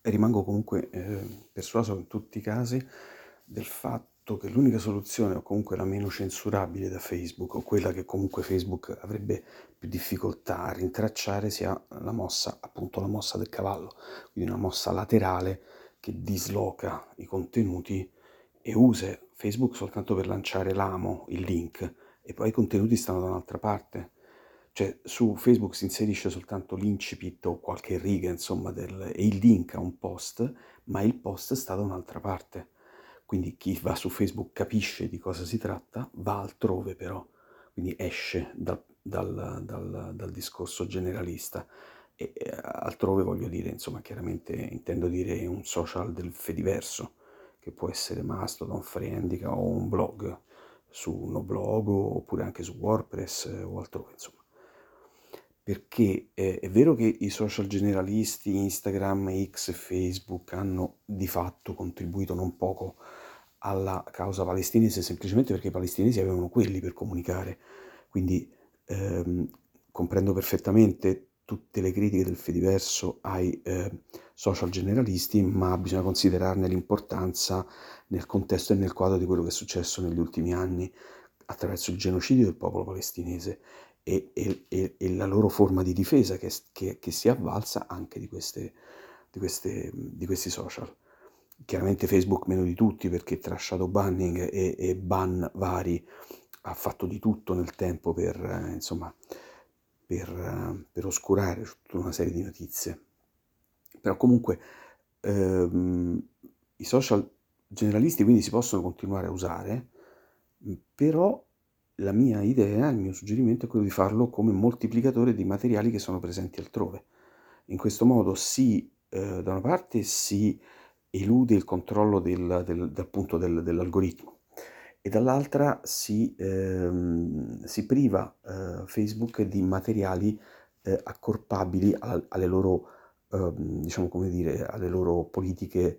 rimango comunque persuaso in tutti i casi del fatto che l'unica soluzione, o comunque la meno censurabile da Facebook, o quella che comunque Facebook avrebbe più difficoltà a rintracciare, sia la mossa, appunto la mossa del cavallo, quindi una mossa laterale che disloca i contenuti e usa Facebook soltanto per lanciare l'amo, il link, e poi i contenuti stanno da un'altra parte. Cioè, su Facebook si inserisce soltanto l'incipit o qualche riga, insomma, e il link a un post, ma il post sta da un'altra parte. Quindi chi va su Facebook capisce di cosa si tratta, va altrove però, quindi esce dal discorso generalista. E altrove voglio dire, insomma, chiaramente intendo dire un social del fediverso, che può essere Mastodon, Friendica o un blog su Noblogo oppure anche su WordPress o altrove, insomma. Perché è vero che i social generalisti, Instagram, X e Facebook hanno di fatto contribuito non poco alla causa palestinese, semplicemente perché i palestinesi avevano quelli per comunicare. Quindi ehm, comprendo perfettamente tutte le critiche del Fediverso ai social generalisti, ma bisogna considerarne l'importanza nel contesto e nel quadro di quello che è successo negli ultimi anni attraverso il genocidio del popolo palestinese e la loro forma di difesa che si è avvalsa anche di questi social. Chiaramente Facebook meno di tutti, perché tra shadow banning e ban vari ha fatto di tutto nel tempo per, insomma, per oscurare tutta una serie di notizie. Però comunque i social generalisti quindi si possono continuare a usare, però la mia idea, il mio suggerimento è quello di farlo come moltiplicatore di materiali che sono presenti altrove. In questo modo da una parte si elude il controllo appunto dell'algoritmo e dall'altra si priva Facebook di materiali accorpabili alle loro, diciamo come dire, alle loro politiche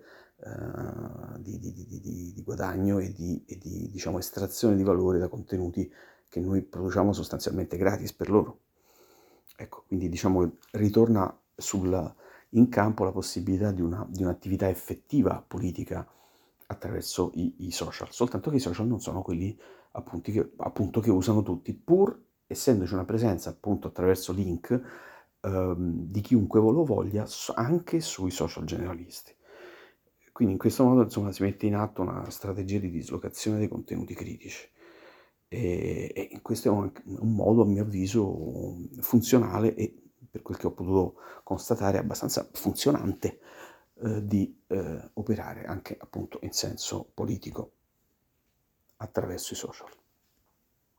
di guadagno e di diciamo, estrazione di valore da contenuti che noi produciamo sostanzialmente gratis per loro. Ecco, quindi diciamo ritorna in campo la possibilità di un'attività effettiva politica attraverso i social, soltanto che i social non sono quelli appunto che usano tutti, pur essendoci una presenza appunto attraverso link di chiunque lo voglia anche sui social generalisti. Quindi in questo modo insomma, si mette in atto una strategia di dislocazione dei contenuti critici e questo è un modo a mio avviso funzionale e per quel che ho potuto constatare abbastanza funzionante di operare anche appunto in senso politico attraverso i social.